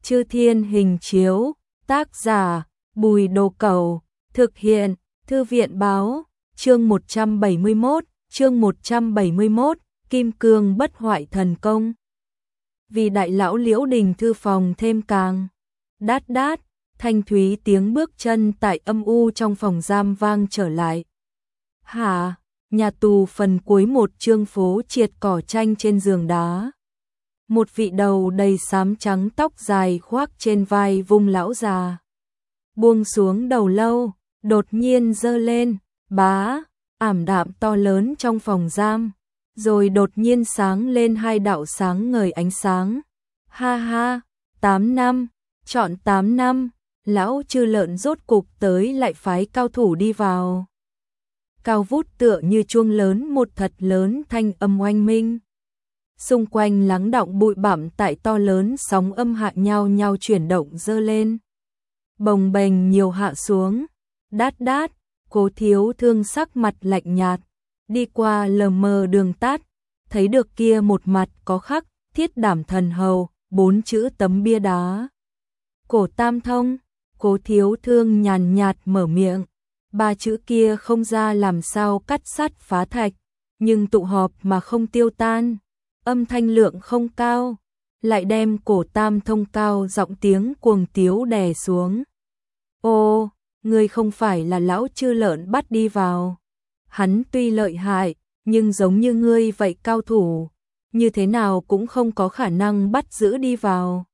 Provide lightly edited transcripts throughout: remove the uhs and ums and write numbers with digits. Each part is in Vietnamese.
Chư Thiên Hình Chiếu, tác giả Bùi Đồ Cẩu, thực hiện Thư viện Báo, chương 171, Kim Cương Bất Hoại Thần Công. Vì đại lão Liễu Đình thư phòng thêm càng đát đát, thanh thúy tiếng bước chân tại âm u trong phòng giam vang trở lại. Hả, nhà tù phần cuối một chương phố triệt cỏ tranh trên giường đá. Một vị đầu đầy xám trắng tóc dài khoác trên vai vung lão già. Buông xuống đầu lâu, đột nhiên giơ lên, bá, ảm đạm to lớn trong phòng giam. Rồi đột nhiên sáng lên hai đạo sáng ngời ánh sáng. Ha ha, 8 năm, trọn 8 năm, lão Chư Lợn rốt cục tới lại phái cao thủ đi vào. Cao vút tựa như chuông lớn một thật lớn thanh âm oanh minh. Xung quanh lắng đọng bụi bặm tại to lớn sóng âm hạ nhau nhau chuyển động dơ lên. Bồng bềnh nhiều hạ xuống, đát đát, Cố Thiếu Thương sắc mặt lạnh nhạt. Đi qua lờ mờ đường tắt, thấy được kia một mặt có khắc Thiết Đảm Thần Hầu, 4 chữ tấm bia đá. Cổ Tam Thông, Cố Thiếu Thương nhàn nhạt mở miệng, 3 chữ kia không ra làm sao cắt sắt phá thạch, nhưng tụ họp mà không tiêu tan, âm thanh lượng không cao, lại đem Cổ Tam Thông cao giọng tiếng cuồng tiếu đè xuống. Ô, ngươi không phải là lão Chư Lợn bắt đi vào. Hắn tuy lợi hại, nhưng giống như ngươi vậy cao thủ, như thế nào cũng không có khả năng bắt giữ đi vào.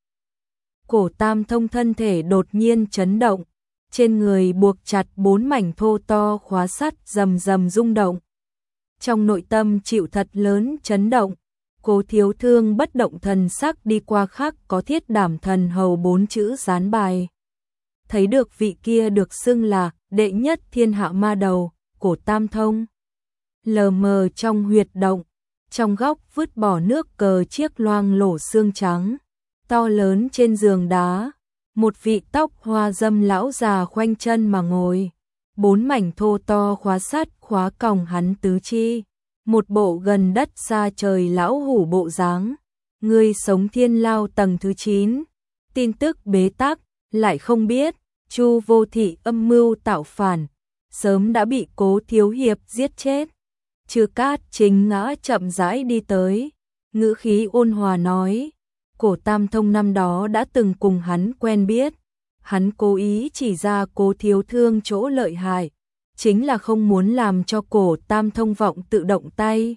Cổ Tam Thông thân thể đột nhiên chấn động, trên người buộc chặt 4 mảnh thô to khóa sắt rầm rầm rung động. Trong nội tâm chịu thật lớn chấn động, Cố Thiếu Thương bất động thần sắc đi qua khắc có Thiết Đảm Thần Hầu 4 chữ dán bài. Thấy được vị kia được xưng là đệ nhất thiên hạ ma đầu, Cổ Tam Thông. Lờ mờ trong huyệt động, trong góc vứt bỏ nước cờ chiếc loang lổ xương trắng, to lớn trên giường đá, một vị tóc hoa dâm lão già khoanh chân mà ngồi, 4 mảnh thô to khóa sắt khóa còng hắn tứ chi, một bộ gần đất xa trời lão hủ bộ dáng. Ngươi sống thiên lao tầng thứ 9, tin tức bế tắc, lại không biết, Chu Vô Thị âm mưu tạo phản, sớm đã bị Cố Thiếu Hiệp giết chết. Trừ Cát chính ngã chậm rãi đi tới, ngữ khí ôn hòa nói, Cổ Tam Thông năm đó đã từng cùng hắn quen biết, hắn cố ý chỉ ra Cố Thiếu Thương chỗ lợi hại, chính là không muốn làm cho Cổ Tam Thông vọng tự động tay.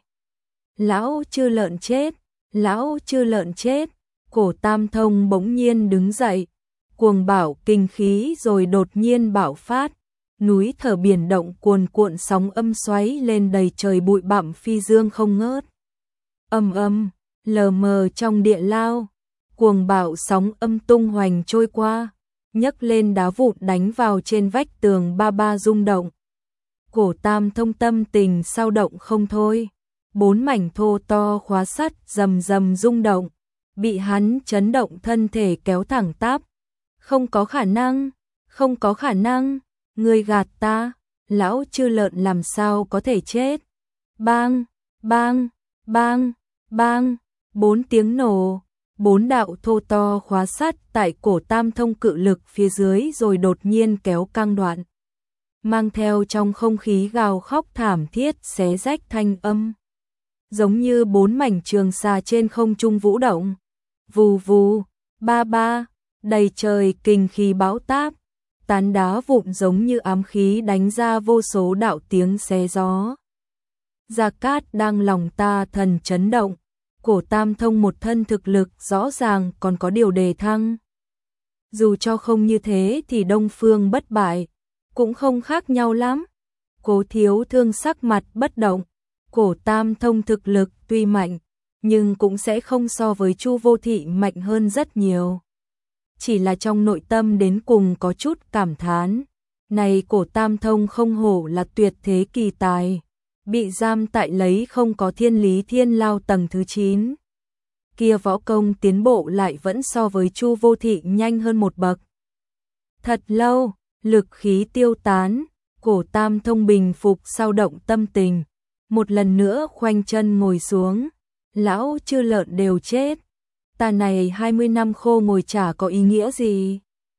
Lão Chư Lợn chết, lão Chư Lợn chết, Cổ Tam Thông bỗng nhiên đứng dậy, cuồng bạo kinh khí rồi đột nhiên bạo phát. Núi thở biển động cuồn cuộn sóng âm xoáy lên đầy trời bụi bặm phi dương không ngớt. Âm âm, lờ mờ trong địa lao, cuồng bạo sóng âm tung hoành trôi qua, nhấc lên đá vụn đánh vào trên vách tường ba ba rung động. Cổ Tam Thông tâm tình sao động không thôi, 4 mảnh thô to khóa sắt rầm rầm rung động, bị hắn chấn động thân thể kéo thẳng tắp. Không có khả năng, không có khả năng. Ngươi gạt ta, lão Chư Lợn làm sao có thể chết. Bang, bang, bang, bang, 4 tiếng nổ, 4 đạo thô to khóa sắt tại Cổ Tam Thông cự lực phía dưới rồi đột nhiên kéo căng đoạn. Mang theo trong không khí gào khóc thảm thiết xé rách thanh âm. Giống như 4 mảnh trường xà trên không trung vũ động. Vù vù, ba ba, đầy trời kinh khí bão táp. Tán đá vụn giống như ám khí đánh ra vô số đạo tiếng xé gió. Gia Cát đang lòng ta thần chấn động, Cổ Tam Thông một thân thực lực rõ ràng còn có điều đề thăng. Dù cho không như thế thì Đông Phương bất bại, cũng không khác nhau lắm. Cố Thiếu Thương sắc mặt bất động, Cổ Tam Thông thực lực tuy mạnh, nhưng cũng sẽ không so với Chu Vô Thị mạnh hơn rất nhiều. Chỉ là trong nội tâm đến cùng có chút cảm thán, này Cổ Tam Thông không hổ là tuyệt thế kỳ tài, bị giam tại lấy không có thiên lý thiên lao tầng thứ 9. Kia võ công tiến bộ lại vẫn so với Chu Vô Thị nhanh hơn một bậc. Thật lâu, lực khí tiêu tán, Cổ Tam Thông bình phục sao động tâm tình, một lần nữa khoanh chân ngồi xuống, lão Chư Lợn đều chết. Ta này 20 năm khô ngồi chả có ý nghĩa gì.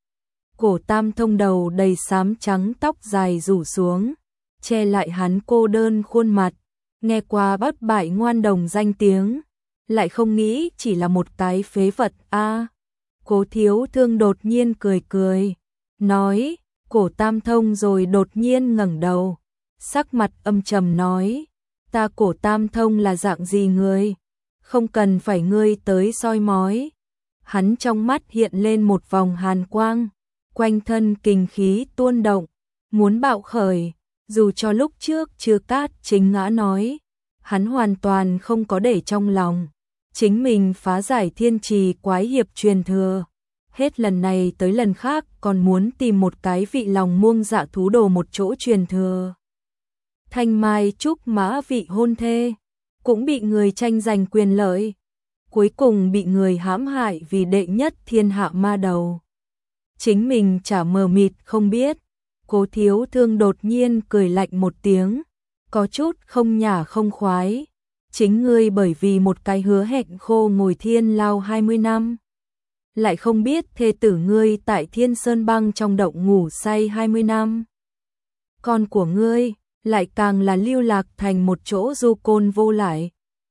Cổ Tam Thông đầu đầy xám trắng, tóc dài rủ xuống, che lại hắn cô đơn khuôn mặt, nghe qua bất bại ngoan đồng danh tiếng, lại không nghĩ chỉ là một cái phế vật a. Cố Thiếu Thương đột nhiên cười cười, nói, Cổ Tam Thông, rồi đột nhiên ngẩng đầu, sắc mặt âm trầm nói, ta Cổ Tam Thông là dạng gì người, không cần phải ngươi tới soi mói. Hắn trong mắt hiện lên một vòng hàn quang, quanh thân kình khí tuôn động, muốn bạo khởi, dù cho lúc trước Chư Cát Chính Ngã nói, hắn hoàn toàn không có để trong lòng, chính mình phá giải thiên trì quái hiệp truyền thừa, hết lần này tới lần khác còn muốn tìm một cái vị lòng muông dạ thú đồ một chỗ truyền thừa. Thanh Mai Trúc Mã vị hôn thê, cũng bị người tranh giành quyền lợi, cuối cùng bị người hãm hại vì đệ nhất thiên hạ ma đầu. Chính mình chả mờ mịt không biết. Cố Thiếu Thương đột nhiên cười lạnh một tiếng, có chút không nhả không khoái. Chính ngươi bởi vì một cái hứa hẹn khô ngồi thiên lao 20 năm, lại không biết thê tử ngươi tại Thiên Sơn Băng trong động ngủ say 20 năm. Con của ngươi lại càng là lưu lạc thành một chỗ du côn vô lại.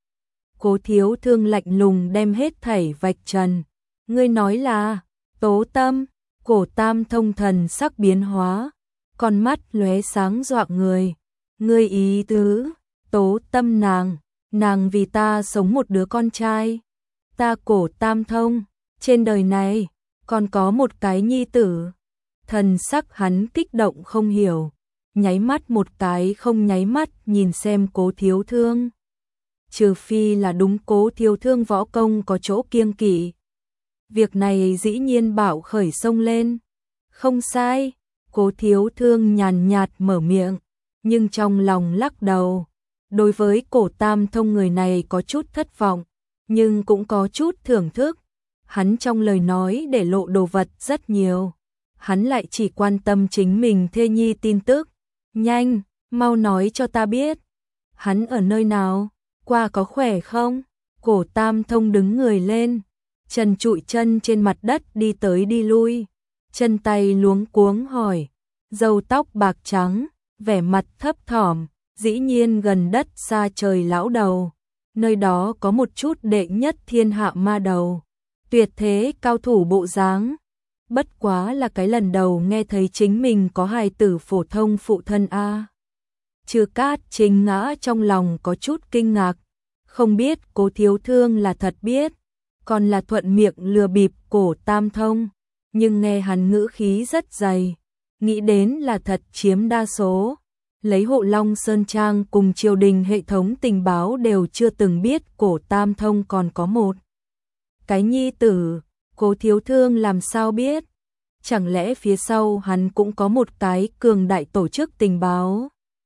Cố Thiếu Thương lạnh lùng đem hết thảy vạch trần. Ngươi nói là Tố Tâm. Cổ Tam Thông thần sắc biến hóa, con mắt lóe sáng dọa người. Ngươi ý tứ, Tố Tâm nàng vì ta sống một đứa con trai. Ta Cổ Tam Thông, trên đời này còn có một cái nhi tử. Thần sắc hắn kích động không hiểu, nháy mắt một cái không nháy mắt nhìn xem Cố Thiếu Thương. Trừ phi là đúng Cố Thiếu Thương võ công có chỗ kiêng kỵ. Việc này dĩ nhiên bạo khởi sông lên. Không sai, Cố Thiếu Thương nhàn nhạt mở miệng, nhưng trong lòng lắc đầu. Đối với Cổ Tam Thông người này có chút thất vọng, nhưng cũng có chút thưởng thức. Hắn trong lời nói để lộ đồ vật rất nhiều. Hắn lại chỉ quan tâm chính mình thê nhi tin tức. Nhanh, mau nói cho ta biết. Hắn ở nơi nào? Qua có khỏe không? Cổ Tam Thông đứng người lên, trần trụi chân trên mặt đất đi tới đi lui, chân tay luống cuống hỏi, râu tóc bạc trắng, vẻ mặt thấp thỏm, dĩ nhiên gần đất xa trời lão đầu, nơi đó có một chút đệ nhất thiên hạ ma đầu, tuyệt thế cao thủ bộ dáng. Bất quá là cái lần đầu nghe thấy chính mình có hài tử phổ thông phụ thân a. Chư Cát Chính Ngã trong lòng có chút kinh ngạc, không biết Cố Thiếu Thương là thật biết, còn là thuận miệng lừa bịp Cổ Tam Thông, nhưng nghe hắn ngữ khí rất dày, nghĩ đến là thật chiếm đa số. Lấy Hộ Long Sơn Trang cùng triều đình hệ thống tình báo đều chưa từng biết Cổ Tam Thông còn có một cái nhi tử, Cố Thiếu Thương làm sao biết? Chẳng lẽ phía sau hắn cũng có một cái cường đại tổ chức tình báo?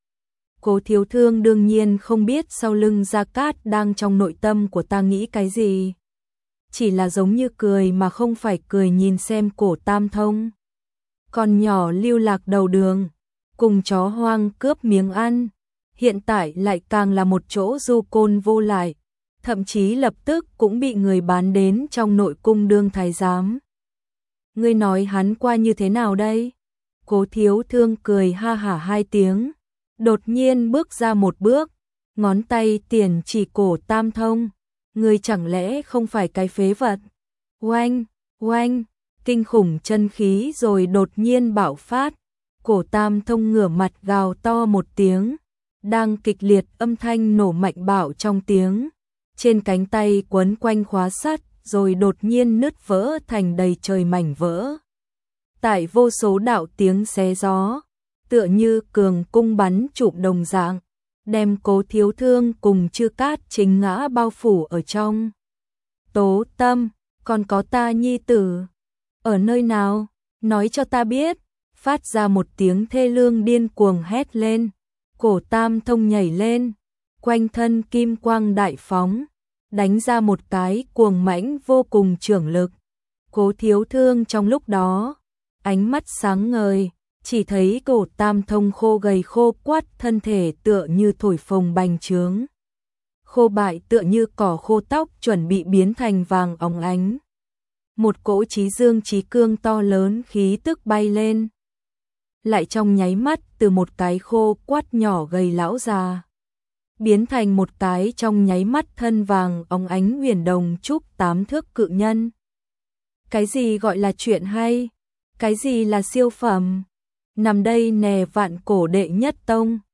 Cố Thiếu Thương đương nhiên không biết sau lưng Gia Cát đang trong nội tâm của ta nghĩ cái gì. Chỉ là giống như cười mà không phải cười nhìn xem Cổ Tam Thông. Con nhỏ lưu lạc đầu đường, cùng chó hoang cướp miếng ăn, hiện tại lại càng là một chỗ du côn vô lại, thậm chí lập tức cũng bị người bán đến trong nội cung đương thái giám. Ngươi nói hắn qua như thế nào đây? Cố Thiếu Thương cười ha hả hai tiếng, đột nhiên bước ra một bước, ngón tay tiền chỉ Cổ Tam Thông. Ngươi chẳng lẽ không phải cái phế vật? Oanh, oanh, kinh khủng chân khí rồi đột nhiên bạo phát. Cổ Tam Thông ngửa mặt gào to một tiếng, đang kịch liệt âm thanh nổ mạnh bạo trong tiếng. Trên cánh tay quấn quanh khóa sắt rồi đột nhiên nứt vỡ thành đầy trời mảnh vỡ. Tại vô số đạo tiếng xé gió, tựa như cường cung bắn chụp đồng dạng, đem Cố Thiếu Thương cùng Chư Cát Chính Ngã bao phủ ở trong. Tố Tâm, còn có ta nhi tử, ở nơi nào? Nói cho ta biết. Phát ra một tiếng thê lương điên cuồng hét lên. Cổ Tam Thông nhảy lên, quanh thân kim quang đại phóng, đánh ra một cái cuồng mãnh vô cùng chưởng lực. Cố Thiếu Thương trong lúc đó, ánh mắt sáng ngời, chỉ thấy Cổ Tam Thông khô gầy khô quắt thân thể tựa như thổi phồng bành trướng. khô bại tựa như cỏ khô, tóc chuẩn bị biến thành vàng óng ánh. Một cỗ chí dương chí cương to lớn khí tức bay lên. Lại trong nháy mắt từ một cái khô quắt nhỏ gầy lão già, biến thành một cái trong nháy mắt thân vàng óng ánh huyền đồng trúc 8 thước cự nhân. Cái gì gọi là chuyện hay? Cái gì là siêu phẩm? Nằm đây nè, vạn cổ đệ nhất tông.